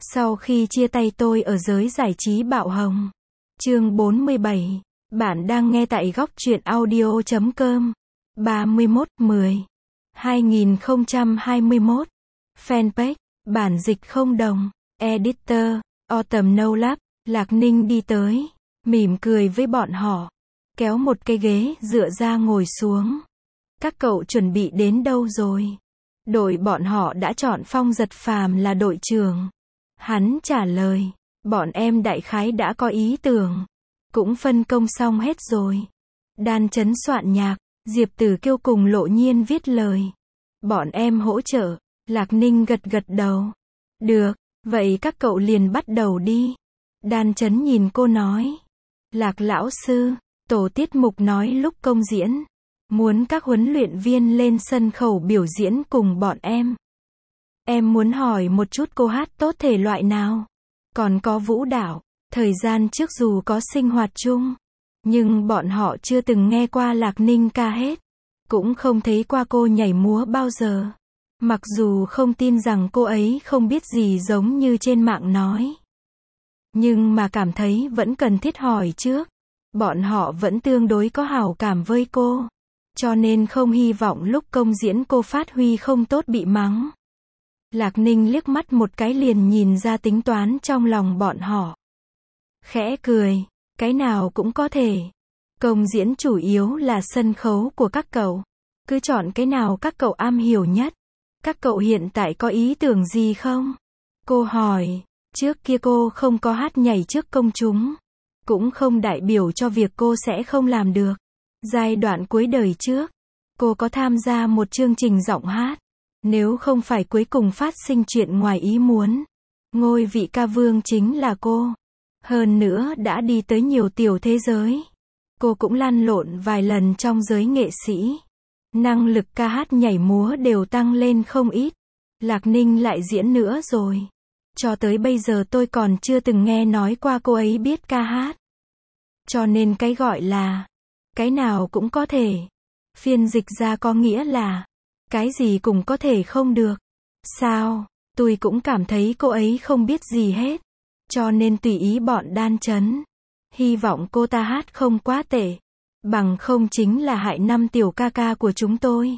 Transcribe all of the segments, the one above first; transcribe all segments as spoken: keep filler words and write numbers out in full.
Sau khi chia tay tôi ở giới giải trí bạo hồng. Chương bốn mươi bảy. Bạn đang nghe tại góc truyện audio chấm com. ba mươi mốt mười hai nghìn không trăm hai mươi mốt. Fanpage, bản dịch không đồng. Editor, Autumn No Lab. Lạc Ninh đi tới, mỉm cười với bọn họ. Kéo một cái ghế dựa ra ngồi xuống. Các cậu chuẩn bị đến đâu rồi? Đội bọn họ đã chọn Phong Giật Phàm là đội trưởng. Hắn trả lời, bọn em đại khái đã có ý tưởng. Cũng phân công xong hết rồi. Đan Chấn soạn nhạc, Diệp Tử Kiêu cùng Lộ Nhiên viết lời. Bọn em hỗ trợ. Lạc Ninh gật gật đầu. Được, vậy các cậu liền bắt đầu đi. Đan Chấn nhìn cô nói. Lạc lão sư, tổ tiết mục nói lúc công diễn, muốn các huấn luyện viên lên sân khấu biểu diễn cùng bọn em. Em muốn hỏi một chút cô hát tốt thể loại nào? Còn có vũ đạo. Thời gian trước dù có sinh hoạt chung, nhưng bọn họ chưa từng nghe qua Lạc Ninh ca hết. Cũng không thấy qua cô nhảy múa bao giờ. Mặc dù không tin rằng cô ấy không biết gì giống như trên mạng nói. Nhưng mà cảm thấy vẫn cần thiết hỏi trước. Bọn họ vẫn tương đối có hảo cảm với cô. Cho nên không hy vọng lúc công diễn cô phát huy không tốt bị mắng. Lạc Ninh liếc mắt một cái liền nhìn ra tính toán trong lòng bọn họ. Khẽ cười, cái nào cũng có thể. Công diễn chủ yếu là sân khấu của các cậu. Cứ chọn cái nào các cậu am hiểu nhất. Các cậu hiện tại có ý tưởng gì không? Cô hỏi, trước kia cô không có hát nhảy trước công chúng. Cũng không đại biểu cho việc cô sẽ không làm được. Giai đoạn cuối đời trước, cô có tham gia một chương trình giọng hát. Nếu không phải cuối cùng phát sinh chuyện ngoài ý muốn, ngôi vị ca vương chính là cô. Hơn nữa đã đi tới nhiều tiểu thế giới. Cô cũng lăn lộn vài lần trong giới nghệ sĩ. Năng lực ca hát nhảy múa đều tăng lên không ít. Lạc Ninh lại diễn nữa rồi. Cho tới bây giờ tôi còn chưa từng nghe nói qua cô ấy biết ca hát. Cho nên cái gọi là cái nào cũng có thể. Phiên dịch ra có nghĩa là cái gì cũng có thể không được. Sao? Tôi cũng cảm thấy cô ấy không biết gì hết. Cho nên tùy ý bọn Đan Chấn. Hy vọng cô ta hát không quá tệ. Bằng không chính là hại năm tiểu ca ca của chúng tôi.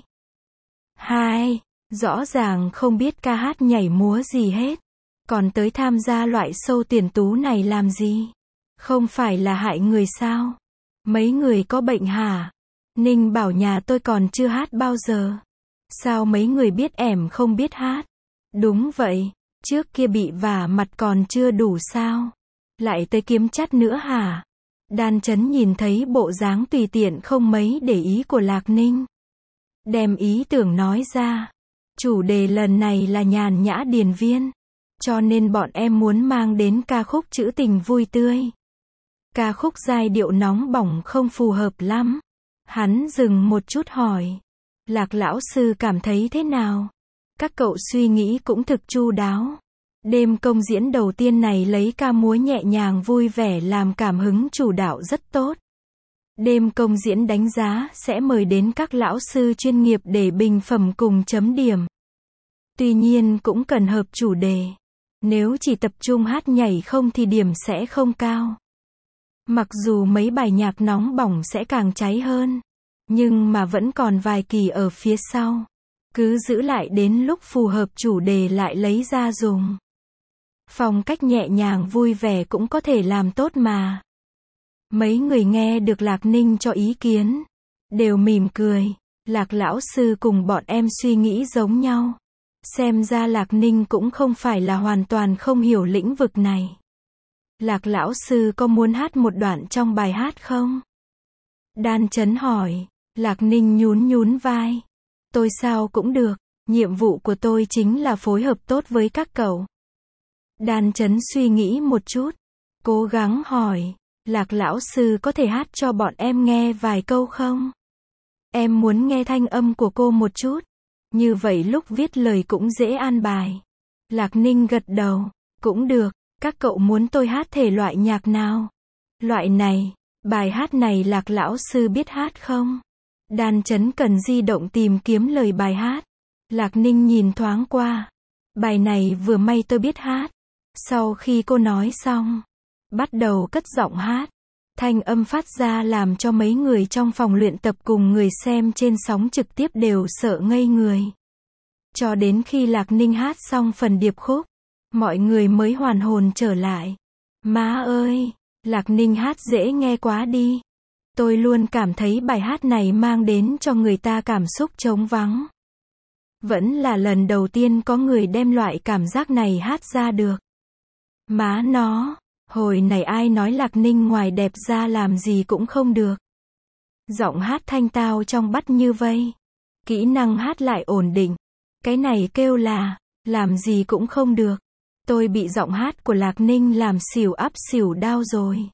Hai, rõ ràng không biết ca hát nhảy múa gì hết. Còn tới tham gia loại show tiền tú này làm gì? Không phải là hại người sao? Mấy người có bệnh hả? Ninh bảo nhà tôi còn chưa hát bao giờ. Sao mấy người biết ẻm không biết hát? Đúng vậy, trước kia bị vả mặt còn chưa đủ sao? Lại tới kiếm chắt nữa hả? Đan Chấn nhìn thấy bộ dáng tùy tiện không mấy để ý của Lạc Ninh. Đem ý tưởng nói ra. Chủ đề lần này là nhàn nhã điền viên. Cho nên bọn em muốn mang đến ca khúc trữ tình vui tươi. Ca khúc giai điệu nóng bỏng không phù hợp lắm. Hắn dừng một chút hỏi. Lạc lão sư cảm thấy thế nào? Các cậu suy nghĩ cũng thực chu đáo. Đêm công diễn đầu tiên này lấy ca múa nhẹ nhàng vui vẻ làm cảm hứng chủ đạo rất tốt. Đêm công diễn đánh giá sẽ mời đến các lão sư chuyên nghiệp để bình phẩm cùng chấm điểm. Tuy nhiên cũng cần hợp chủ đề. Nếu chỉ tập trung hát nhảy không thì điểm sẽ không cao. Mặc dù mấy bài nhạc nóng bỏng sẽ càng cháy hơn. Nhưng mà vẫn còn vài kỳ ở phía sau. Cứ giữ lại đến lúc phù hợp chủ đề lại lấy ra dùng. Phong cách nhẹ nhàng vui vẻ cũng có thể làm tốt mà. Mấy người nghe được Lạc Ninh cho ý kiến. Đều mỉm cười. Lạc lão sư cùng bọn em suy nghĩ giống nhau. Xem ra Lạc Ninh cũng không phải là hoàn toàn không hiểu lĩnh vực này. Lạc lão sư có muốn hát một đoạn trong bài hát không? Đan Chấn hỏi. Lạc Ninh nhún nhún vai. Tôi sao cũng được. Nhiệm vụ của tôi chính là phối hợp tốt với các cậu. Đan Chấn suy nghĩ một chút. Cố gắng hỏi. Lạc lão sư có thể hát cho bọn em nghe vài câu không? Em muốn nghe thanh âm của cô một chút. Như vậy lúc viết lời cũng dễ an bài. Lạc Ninh gật đầu. Cũng được. Các cậu muốn tôi hát thể loại nhạc nào? Loại này. Bài hát này Lạc lão sư biết hát không? Đan Chấn cần di động tìm kiếm lời bài hát. Lạc Ninh nhìn thoáng qua. Bài này vừa may tôi biết hát. Sau khi cô nói xong, bắt đầu cất giọng hát. Thanh âm phát ra làm cho mấy người trong phòng luyện tập cùng người xem trên sóng trực tiếp đều sợ ngây người. Cho đến khi Lạc Ninh hát xong phần điệp khúc, mọi người mới hoàn hồn trở lại. Má ơi, Lạc Ninh hát dễ nghe quá đi. Tôi luôn cảm thấy bài hát này mang đến cho người ta cảm xúc trống vắng. Vẫn là lần đầu tiên có người đem loại cảm giác này hát ra được. Má nó, hồi này ai nói Lạc Ninh ngoài đẹp ra làm gì cũng không được. Giọng hát thanh tao trong bắt như vây. Kỹ năng hát lại ổn định. Cái này kêu là, làm gì cũng không được. Tôi bị giọng hát của Lạc Ninh làm xỉu ắp xỉu đau rồi.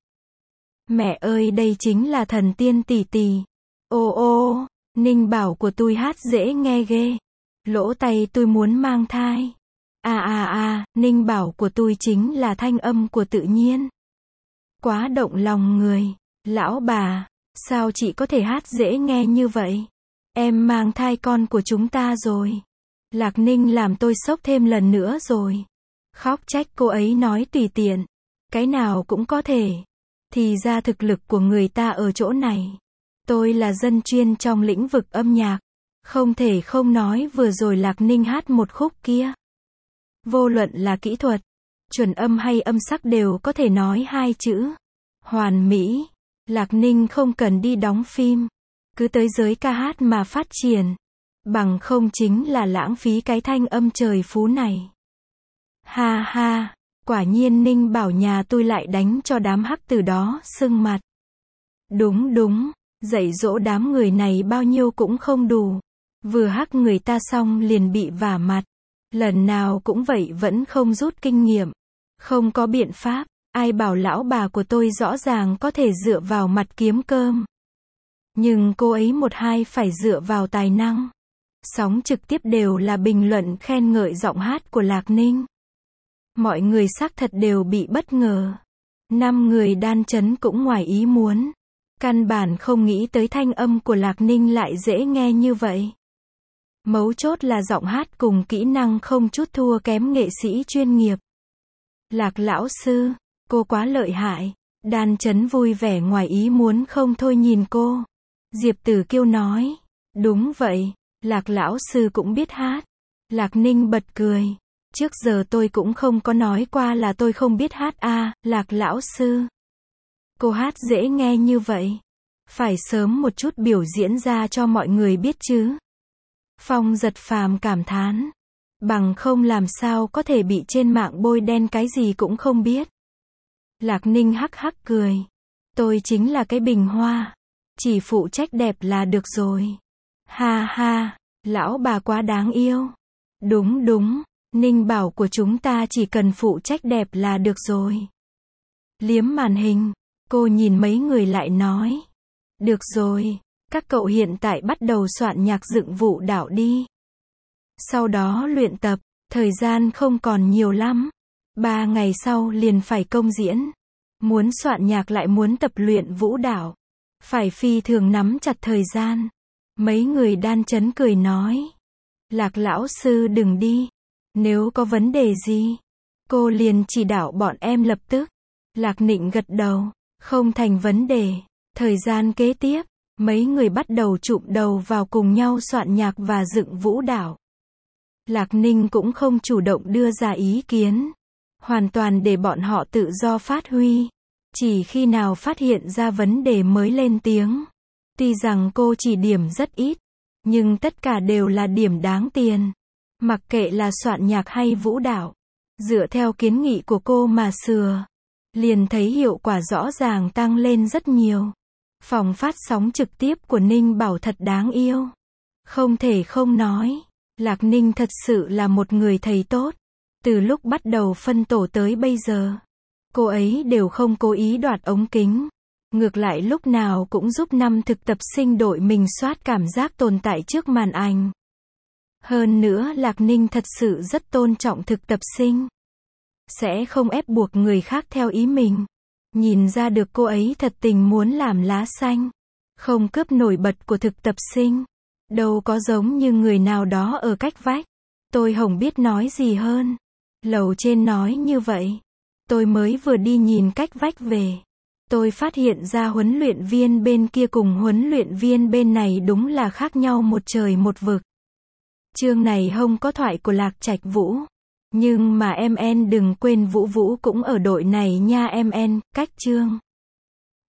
Mẹ ơi, đây chính là thần tiên tỷ tỷ. Ô ô, Ninh bảo của tôi hát dễ nghe ghê. Lỗ tay tôi muốn mang thai. À à à, Ninh bảo của tôi chính là thanh âm của tự nhiên. Quá động lòng người. Lão bà, sao chị có thể hát dễ nghe như vậy? Em mang thai con của chúng ta rồi. Lạc Ninh làm tôi sốc thêm lần nữa rồi. Khóc trách cô ấy nói tùy tiện. Cái nào cũng có thể. Thì ra thực lực của người ta ở chỗ này. Tôi là dân chuyên trong lĩnh vực âm nhạc. Không thể không nói vừa rồi Lạc Ninh hát một khúc kia. Vô luận là kỹ thuật, chuẩn âm hay âm sắc đều có thể nói hai chữ. Hoàn mỹ. Lạc Ninh không cần đi đóng phim. Cứ tới giới ca hát mà phát triển. Bằng không chính là lãng phí cái thanh âm trời phú này. Ha ha, quả nhiên Ninh bảo nhà tôi lại đánh cho đám hắc từ đó sưng mặt. Đúng đúng, dạy dỗ đám người này bao nhiêu cũng không đủ. Vừa hắc người ta xong liền bị vả mặt. Lần nào cũng vậy vẫn không rút kinh nghiệm. Không có biện pháp, ai bảo lão bà của tôi rõ ràng có thể dựa vào mặt kiếm cơm. Nhưng cô ấy một hai phải dựa vào tài năng. Sóng trực tiếp đều là bình luận khen ngợi giọng hát của Lạc Ninh. Mọi người xác thật đều bị bất ngờ. Năm người đan chấn cũng ngoài ý muốn. Căn bản không nghĩ tới thanh âm của Lạc Ninh lại dễ nghe như vậy. Mấu chốt là giọng hát cùng kỹ năng không chút thua kém nghệ sĩ chuyên nghiệp. Lạc lão sư, cô quá lợi hại. Đan chấn vui vẻ ngoài ý muốn không thôi nhìn cô. Diệp Tử Kiêu nói. Đúng vậy, Lạc lão sư cũng biết hát. Lạc Ninh bật cười. Trước giờ tôi cũng không có nói qua là tôi không biết hát à, Lạc lão sư. Cô hát dễ nghe như vậy. Phải sớm một chút biểu diễn ra cho mọi người biết chứ. Phong Giật Phàm cảm thán. Bằng không làm sao có thể bị trên mạng bôi đen cái gì cũng không biết. Lạc Ninh hắc hắc cười. Tôi chính là cái bình hoa. Chỉ phụ trách đẹp là được rồi. Ha ha, lão bà quá đáng yêu. Đúng đúng, Ninh bảo của chúng ta chỉ cần phụ trách đẹp là được rồi. Liếm màn hình, cô nhìn mấy người lại nói. Được rồi, các cậu hiện tại bắt đầu soạn nhạc dựng vũ đạo đi. Sau đó luyện tập, thời gian không còn nhiều lắm. Ba ngày sau liền phải công diễn. Muốn soạn nhạc lại muốn tập luyện vũ đạo. Phải phi thường nắm chặt thời gian. Mấy người đan chấn cười nói. Lạc lão sư đừng đi. Nếu có vấn đề gì, cô liền chỉ đạo bọn em lập tức. Lạc Nịnh gật đầu. Không thành vấn đề. Thời gian kế tiếp, mấy người bắt đầu chụm đầu vào cùng nhau soạn nhạc và dựng vũ đạo. Lạc Ninh cũng không chủ động đưa ra ý kiến. Hoàn toàn để bọn họ tự do phát huy. Chỉ khi nào phát hiện ra vấn đề mới lên tiếng. Tuy rằng cô chỉ điểm rất ít, nhưng tất cả đều là điểm đáng tiền. Mặc kệ là soạn nhạc hay vũ đạo, dựa theo kiến nghị của cô mà sửa, liền thấy hiệu quả rõ ràng tăng lên rất nhiều. Phòng phát sóng trực tiếp của Ninh Bảo thật đáng yêu. Không thể không nói, Lạc Ninh thật sự là một người thầy tốt. Từ lúc bắt đầu phân tổ tới bây giờ, cô ấy đều không cố ý đoạt ống kính. Ngược lại lúc nào cũng giúp năm thực tập sinh đội mình soát cảm giác tồn tại trước màn ảnh. Hơn nữa Lạc Ninh thật sự rất tôn trọng thực tập sinh. Sẽ không ép buộc người khác theo ý mình. Nhìn ra được cô ấy thật tình muốn làm lá xanh. Không cướp nổi bật của thực tập sinh. Đâu có giống như người nào đó ở cách vách. Tôi không biết nói gì hơn. Lầu trên nói như vậy. Tôi mới vừa đi nhìn cách vách về. Tôi phát hiện ra huấn luyện viên bên kia cùng huấn luyện viên bên này đúng là khác nhau một trời một vực. Chương này không có thoại của Lạc Trạch Vũ. Nhưng mà em en đừng quên Vũ Vũ cũng ở đội này nha em en, cách chương.